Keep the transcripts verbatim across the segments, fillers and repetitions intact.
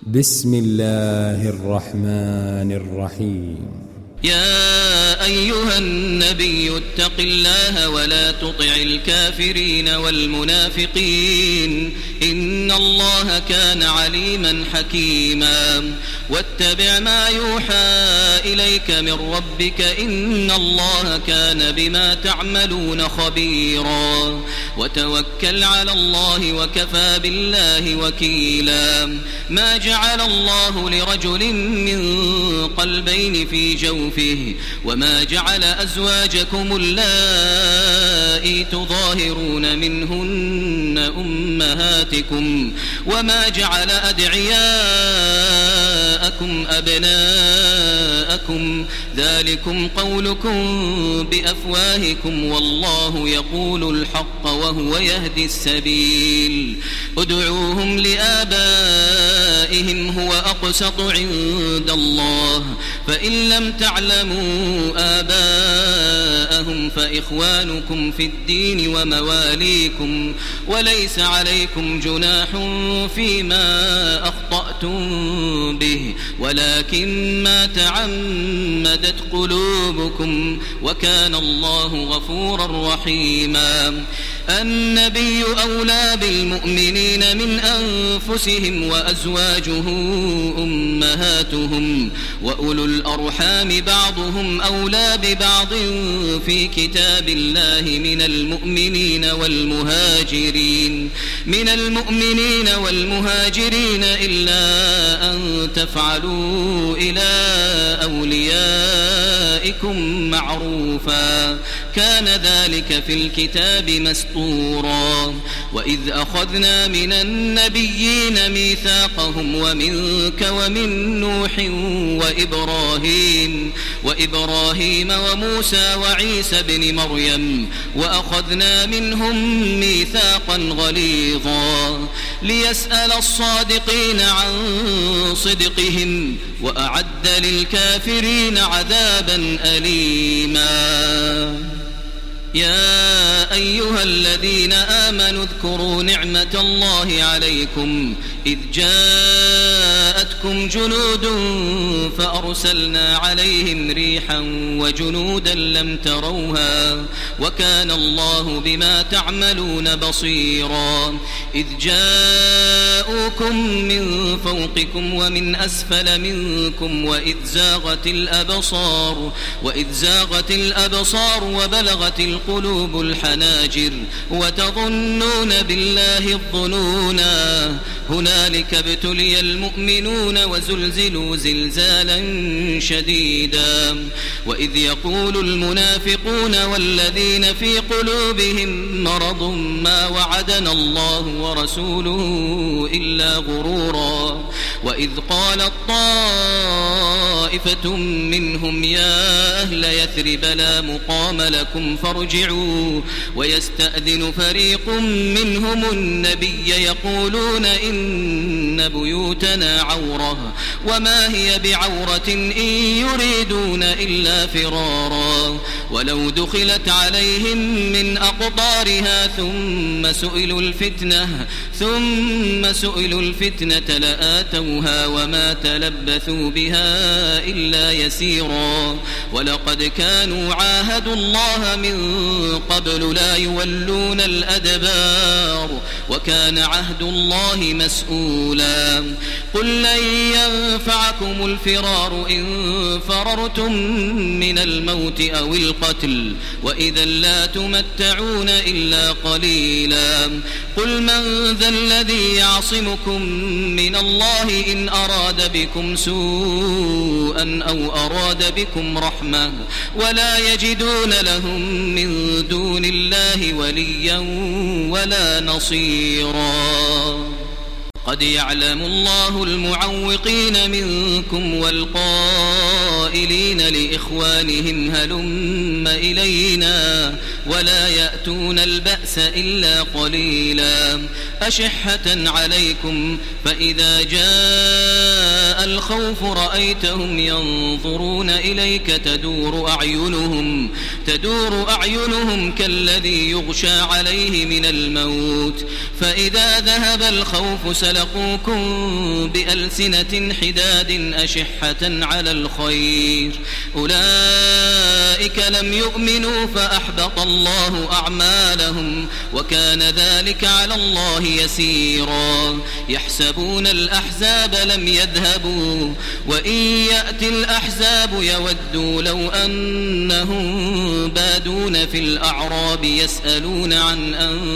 بسم الله الرحمن الرحيم. يا أيها النبي اتق الله ولا تطع الكافرين والمنافقين إن الله كان عليما حكيما واتبع ما يوحى إليك من ربك إن الله كان بما تعملون خبيرا وتوكل على الله وكفى بالله وكيلا ما جعل الله لرجل من قلبين في جوفه وما جعل أزواجكم اللائي تظاهرون منهن أمهاتكم وما جعل أدعياءكم أبناءكم ذلكم قولكم بأفواهكم والله يقول الحق وهو يهدي السبيل ادعوهم لآبائهم هو أقسط عند الله فإن لم تعلموا آباءهم فإخوانكم في الدين ومواليكم وليس عليكم جناح فيما أخطأتم به ولكن ما تعمدت قلوبكم وكان الله غفورا رحيما النبي أولى بالمؤمنين من أنفسهم وأزواجه أمهاتهم وأولو الأرحام بعضهم أولى ببعض في كتاب الله من المؤمنين والمهاجرين من المؤمنين والمهاجرين إلا أن تفعلوا إلى أوليائكم معروفا كان ذلك في الكتاب مسطورا وإذ أخذنا من النبيين ميثاقهم ومنك ومن نوح وإبراهيم وإبراهيم وموسى وعيسى بن مريم وأخذنا منهم ميثاقا غليظا ليسأل الصادقين عن صدقهم وأعد للكافرين عذابا أليما يا أيها الذين آمنوا اذكروا نعمة الله عليكم إذ جاءتكم جنود فأرسلنا عليهم ريحا وجنودا لم تروها وكان الله بما تعملون بصيرا إذ جاءوكم من فوقكم ومن أسفل منكم وإذ زاغت الأبصار وإذ زاغت الأبصار وبلغت القلوب الحناجر وتظنون بالله الظنونا هنالك ابتلي المؤمنون وزلزلوا زلزالا شديدا وإذ يقول المنافقون والذين في قلوبهم مرض ما وعدنا الله ورسوله إلا غرورا وإذ قالت طائفة منهم يا أهل يثرب لا مقام لكم فارجعوا ويستأذن فريق منهم النبي يقولون إن بيوتنا عورة وما هي بعورة إن يريدون إلا فرارا ولو دخلت عليهم من أقطارها ثم سئلوا الفتنة ثم سئلوا الفتنة لآتوها وما تلبثوا بها إلا يسيرا ولقد كانوا عاهدوا الله من قبل لا يولون الأدبار وكان عهد الله مسؤولا قل لن ينفعكم الفرار إن فررتم من الموت أو القتل وإذا لا تمتعون إلا قليلا قل من ذا الذي يعصمكم من الله إن أراد بكم سوءا أو أراد بكم رحمة ولا يجدون لهم من دون الله وليا ولا نصيرا قد يعلم الله المعوقين منكم والقائلين لإخوانهم هلم إلينا ولا يأتون البأس إلا قليلا أشحة عليكم فإذا جاء الخوف رأيتهم ينظرون إليك تدور أعينهم تدور أعينهم كالذي يغشى عليه من الموت فإذا ذهب الخوف سلقوكم بألسنة حداد أشحة على الخير أولئك لم يؤمنوا فأحبط الله أعمالهم وكان ذلك على الله يسيرا يحسبون الأحزاب لم يذهبوا وإن يأتي الأحزاب يودوا لو أنهم بادون في الأعراب يسألون عن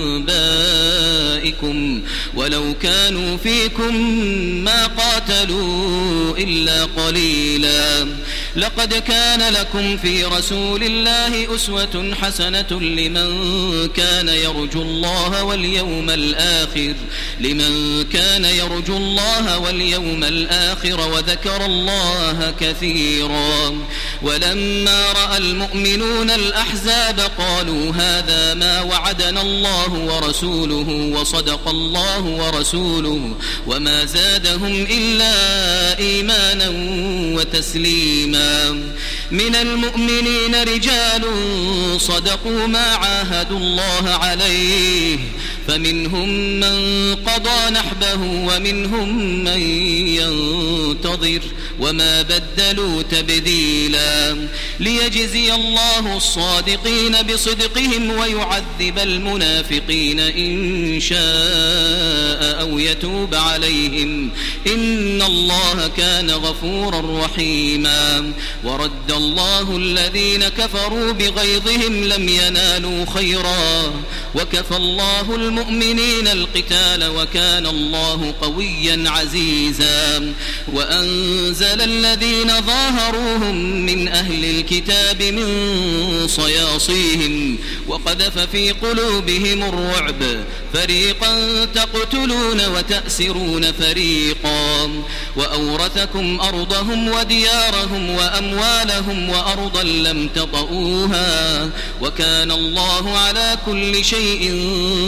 أنبائكم ولو كانوا فيكم ما قاتلوا إلا قليلا لقد كان لكم في رسول الله أسوة حسنة لمن كان يرجو الله واليوم الآخر لمن كان يرجو الله واليوم الآخر وذكر الله كثيرا ولما رأى المؤمنون الأحزاب قالوا هذا ما وعدنا الله ورسوله وصدق الله ورسوله وما زادهم إلا إيمانا وتسليما من المؤمنين رجال صدقوا ما عاهدوا الله عليه فمنهم من قضى نحبه ومنهم من ينتظر وما بدلوا تبديلا ليجزي الله الصادقين بصدقهم ويعذب المنافقين إن شاء أو يتوب عليهم إن الله كان غفورا رحيما ورد الله الذين كفروا بغيظهم لم ينالوا خيرا وكفى الله المؤمنين القتال وكان الله قويا عزيزا وأنزل الذين ظاهروهم من أهل الكتاب من صياصيهم وقذف في قلوبهم الرعب فريقا تقتلون وتأسرون فريقا وأورثكم أرضهم وديارهم وأموالهم وأرضا لم تطئوها وكان الله على كل شيء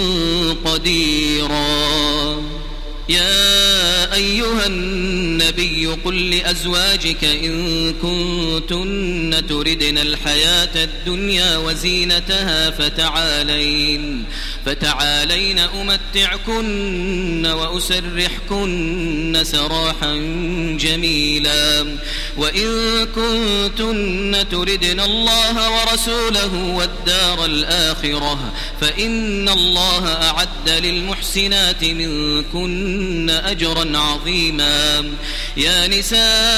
قديرا يا أيها النبي قل لأزواجك إن كنتن تردن الحياة الدنيا وزينتها فتعالين فتعالين أمتعكن وأسرحكن سراحا جميلا وإن كنتن تردن الله ورسوله والدار الآخرة فإن الله أعد للمحسنات منكن أجرا عظيما يا نساء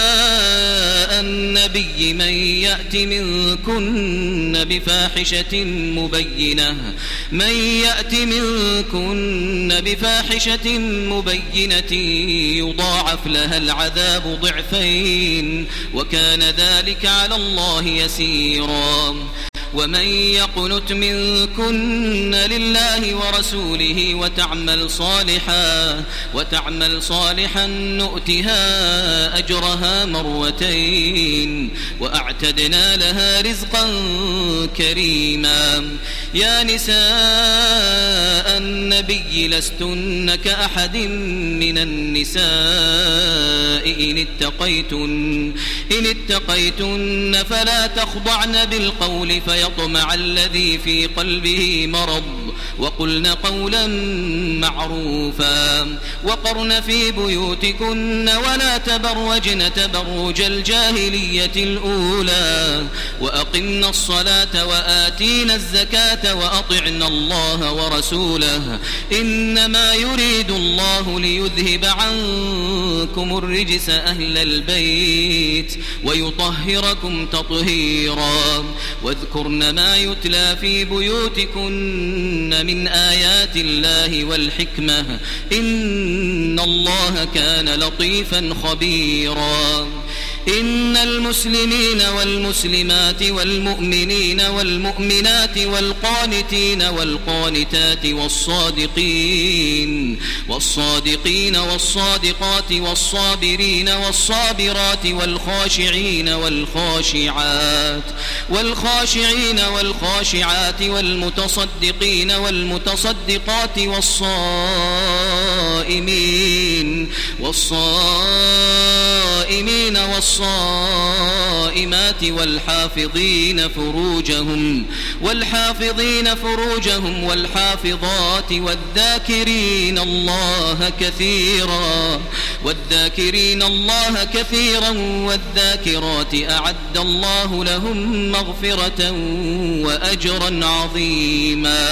النبي من يأت منكن بفاحشة مبينة من يأت منكن بفاحشة مبينة يضاعف لها العذاب ضعفين وكان ذلك على الله يسيرا ومن يقنت منكن لله ورسوله وتعمل صالحا وتعمل صالحا نؤتها أجرها مرتين وأعتدنا لها رزقا كريما يا نساء النبي لستن كأحد من النساء إن اتقيتن إن اتقيتن فلا تخضعن بالقول فيطمع الذي في قلبه مرض وقلن قولا معروفا وقرن في بيوتكن ولا تبرجن تبرج الجاهلية الأولى وأقمن الصلاة وآتينا الزكاة وأطعنا الله ورسوله إنما يريد الله ليذهب عنكم الرجس أهل البيت ويطهركم تطهيرا واذكرن ما يتلى في بيوتكن من آيات الله والحكمة إن الله كان لطيفا خبيرا إن المسلمين والمسلمات والمؤمنين والمؤمنات والقانتين والقانتات والصادقين والصادقين والصادقات والصابرين والصابرات والخاشعين والخاشعات والخاشعين والخاشعات والمتصدقين والمتصدقات والصائمين والصائمين والصائمين والصائمات والحافظين فروجهم والحافظين فروجهم والحافظات والذاكرين الله كثيرا والذاكرين الله كثيرا والذاكرات أعد الله لهم مغفرة وأجرا عظيما.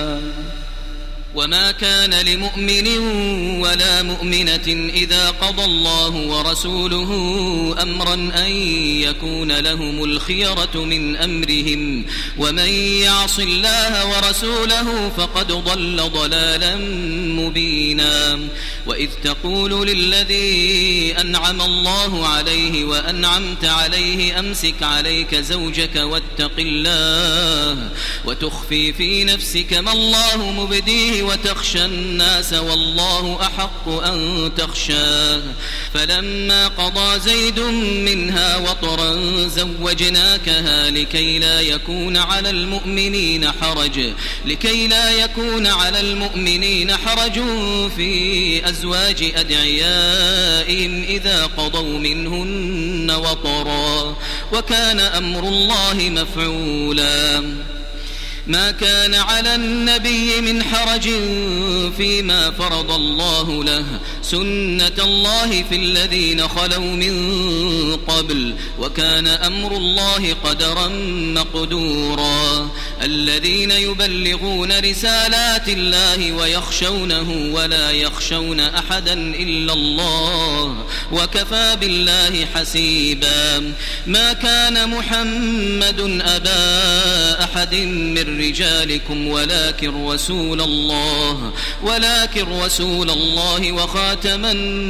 وما كان لمؤمن ولا مؤمنة إذا قضى الله ورسوله أمرا أن يكون لهم الخيرة من أمرهم ومن يعص الله ورسوله فقد ضل ضلالا مبينا. وإذ تقول للذي أنعم الله عليه وأنعمت عليه أمسك عليك زوجك واتق الله وتخفي في نفسك ما الله مبديه وتخشى الناس والله أحق أن تخشاه. فلما قضى زيد منها وطرا زوجناكها لكي لا يكون على المؤمنين حرج لكي لا يكون على المؤمنين حرج في أزواج أدعيائهم إذا قضوا منهن وطرا وكان أمر الله مفعولا. ما كان على النبي من حرج فيما فرض الله له سنة الله في الذين خلوا من قبل وكان أمر الله قدرا مقدورا. الذين يبلغون رسالات الله ويخشونه ولا يخشون أحدا إلا الله وكفى بالله حسيبا. ما كان محمد أبا أحد من رجالكم ولكن رسول الله ولكن رسول الله وخاتم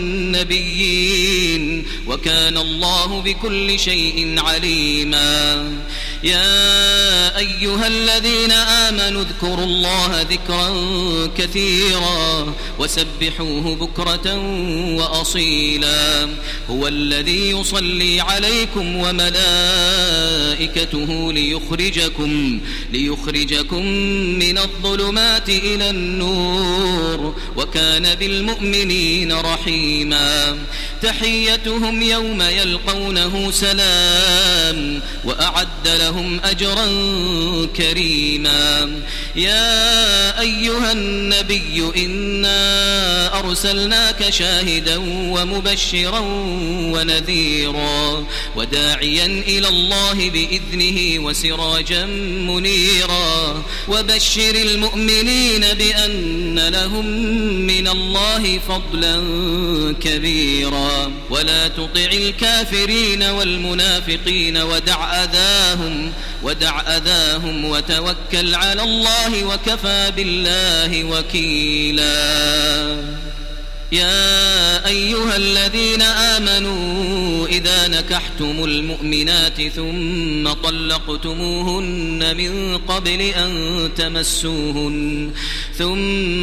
النبيين وكان الله بكل شيء عليما. يا أيها الذين آمنوا اذكروا الله ذكرا كثيرا وسبحوه بكرة وأصيلا. هو الذي يصلي عليكم وملائكته ليخرجكم ليخرجكم من الظلمات إلى النور وكان بالمؤمنين رحيما. تحيتهم يوم يلقونه سلام وأعد لهم أجرا كريما. يا أيها النبي إنا أرسلناك شاهدا ومبشرا ونذيرا وداعيا إلى الله بإذنه وسراجا منيرا. وبشر المؤمنين بأن لهم من الله فضلا كبيرا. ولا تطع الكافرين والمنافقين ودع أذاهم ودع أذاهم وتوكل على الله وكفى بالله وكيلا. يا أيها الذين آمنوا إذا نكحتم المؤمنات ثم طلقتموهن من قبل أن تمسوهن ثم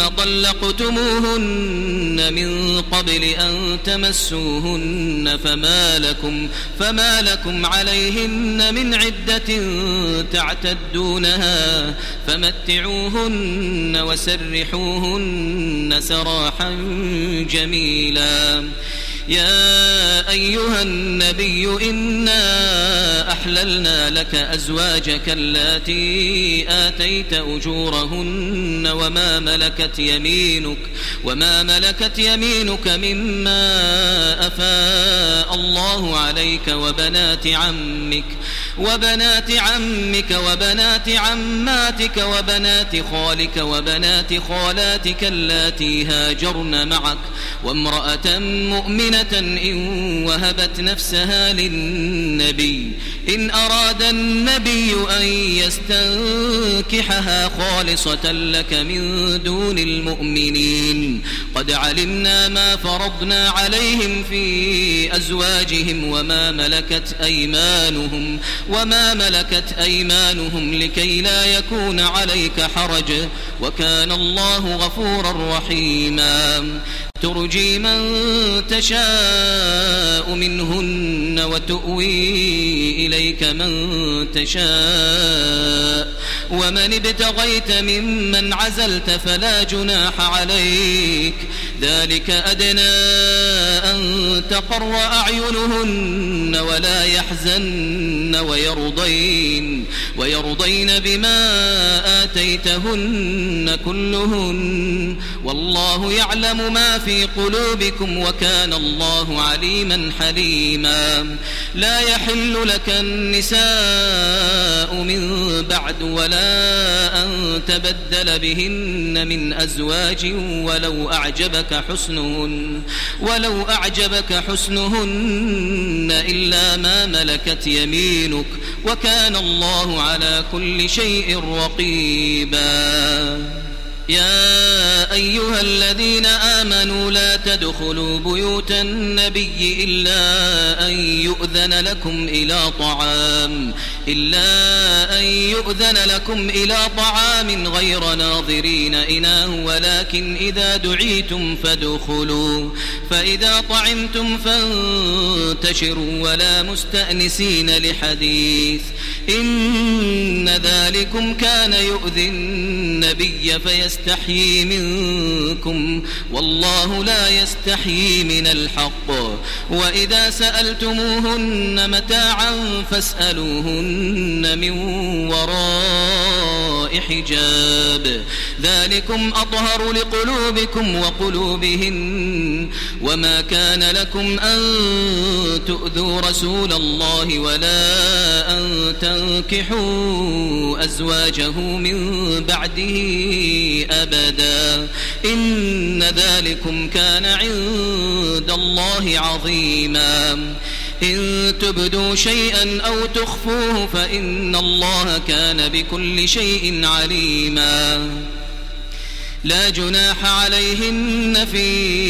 طلقتموهن من قبل أن تمسوهن فما لكم فما لكم عليهن من عدة تعتدونها فمتعوهن وسرحوهن سراحا جميلا. يا أيها النبي إنا أحللنا لك أزواجك اللاتي آتيت أجورهن وما ملكت يمينك وما ملكت يمينك مما أفاء الله عليك وبنات عمك وبنات عمك وبنات عماتك وبنات خالك وبنات خالاتك اللاتي هاجرن معك وامرأة مؤمنة إن وهبت نفسها للنبي إن أراد النبي أن يستنكحها خالصة لك من دون المؤمنين. قد علمنا ما فرضنا عليهم في أزواجهم وما ملكت أيمانهم وما ملكت أيمانهم لكي لا يكون عليك حرج وكان الله غفورا رحيما. ترجي من تشاء منهن وتؤوي إليك من تشاء ومن ابتغيت ممن عزلت فلا جناح عليك ذلك أدنى أن تقر أعينهن ولا يحزن ويرضين, ويرضين بما آتيتهن كلهن والله يعلم ما في قلوبكم وكان الله عليما حليما. لا يحل لك النساء من بعد ولا أن تبدل بهن من أزواج ولو أعجبك حسنهن ولو أعجبك حسنهن إلا ما ملكت يمينك وكان الله على كل شيء رقيبا. يا أيها الذين آمنوا لا تدخلوا بيوت النبي إلا أن يؤذن لكم إلى طعام إلا أن يؤذن لكم إلى طعام غير ناظرين إناه ولكن إذا دعيتم فادخلوا فإذا طعمتم فانتشروا ولا مستأنسين لحديث إن ذلكم كان يؤذي النبي فيستحيي منكم والله لا يستحيي من الحق. وإذا سألتموهن متاعا فاسألوهن من وراء حجاب ذلكم أطهر لقلوبكم وقلوبهن. وما كان لكم أن تؤذوا رسول الله ولا أن تنكحوا أزواجه من بعده أبدا إن ذلكم كان عند الله عظيما. إن تبدوا شيئا أو تخفوه فإن الله كان بكل شيء عليما. لا جناح عليهن في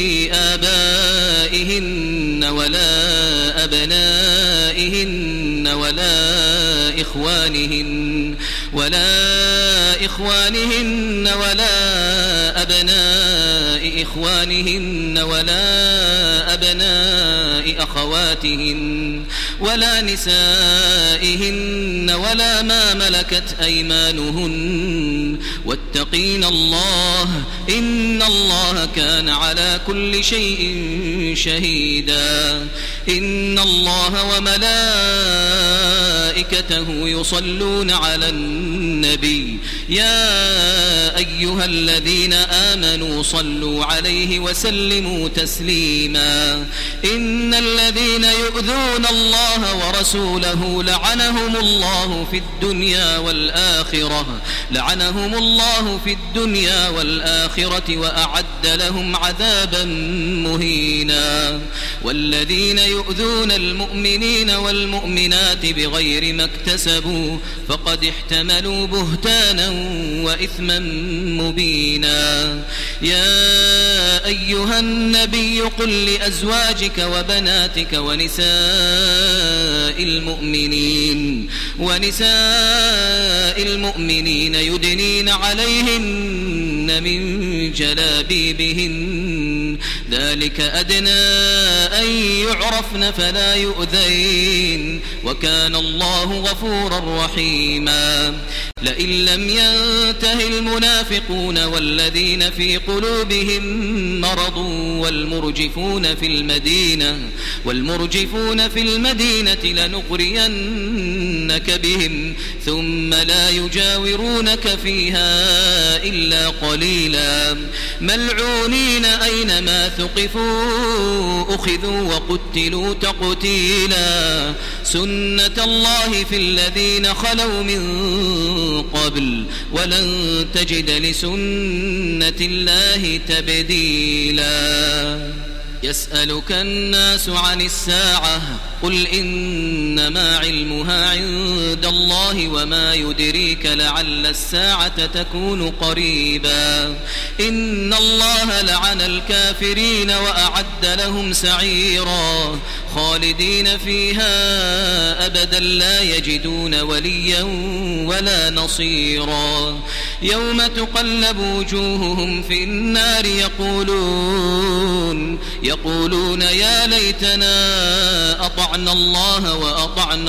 آبائهن ولا أبنائهن ولا إخوانهن ولا إخوانهن ولا أبناء إخوانهن ولا أبناء أخواتهن ولا نسائهن ولا ما ملكت أيمانهن واتقين الله إن الله كان على كل شيء شهيدا. إن الله وملائكته يصلون على النبي يا أيها الذين آمنوا صلوا عليه وسلموا تسليما. إن الذين يؤذون الله ورسوله لعنهم الله في الدنيا والآخرة لعنهم الله في الدنيا والآخرة وأعد لهم عذابا مهينا. والذين يؤذون المؤمنين والمؤمنات بغير ما اكتسبوا فقد احتملوا بهتانا وإثما مبينا. يا أيها النبي قل لأزواجك وبناتك ونساء المؤمنين ونساء المؤمنين يدنين عليهن من جلابيبهن ذلك أدنى أن يعرفن فلا يؤذين وكان الله غفورا رحيما. لئن لم ينته المنافقون والذين في قلوبهم مرض والمرجفون في المدينة والمرجفون في المدينة لنغرينك بهم ثم لا يجاورونك فيها إلا قليلا ملعونين أينما ثقفوا أخذوا وقتلوا تقتيلا. سنة الله في الذين خلوا من قبل ولن تجد لسنة الله تبديلا. يسألك الناس عن الساعة قل إنما علمها عند الله وما يدريك لعل الساعة تكون قريبا. إن الله لعن الكافرين وأعد لهم سعيرا خالدين فيها أبدا لا يجدون وليا ولا نصيرا. يوم تقلب وجوههم في النار يقولون يقولون يا ليتنا أطعنا الله وأطعنا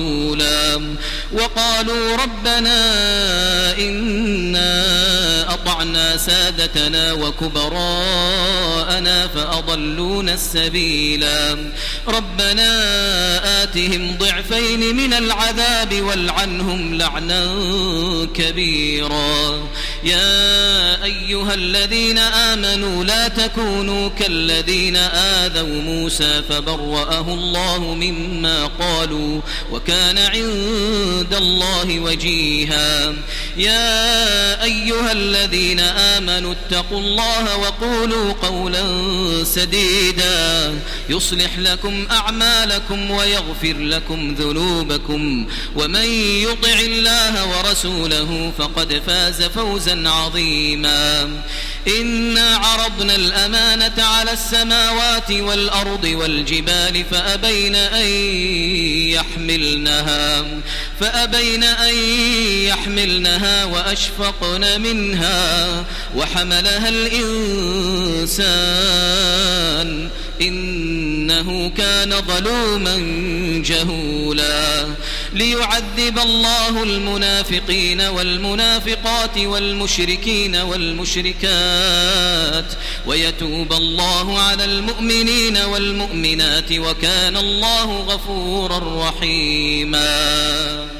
الرسولا وقالوا ربنا إنا أطعنا وأطعنا سادتنا وكبراءنا فأضلونا السبيلا ربنا آتهم ضعفين من العذاب والعنهم لعنا كبيرا يا أيها الذين آمنوا لا تكونوا كالذين آذوا موسى فبرأه الله مما قالوا وكان عند الله وجيها يا أيها الذين آمنوا اتقوا الله وقولوا قولا سديدا يصلح لكم أعمالكم ويغفر لكم ذنوبكم ومن يطع الله ورسوله فقد فاز فوزا عظيما إنا عرضنا الأمانة على السماوات والأرض والجبال فأبين أن يحملنها فأبين أن يحملنها وأشفقن منها وحملها الإنسان إنه كان ظلوما جهولا ليعذب الله المنافقين والمنافقات والمشركين والمشركات ويتوب الله على المؤمنين والمؤمنات وكان الله غفورا رحيما.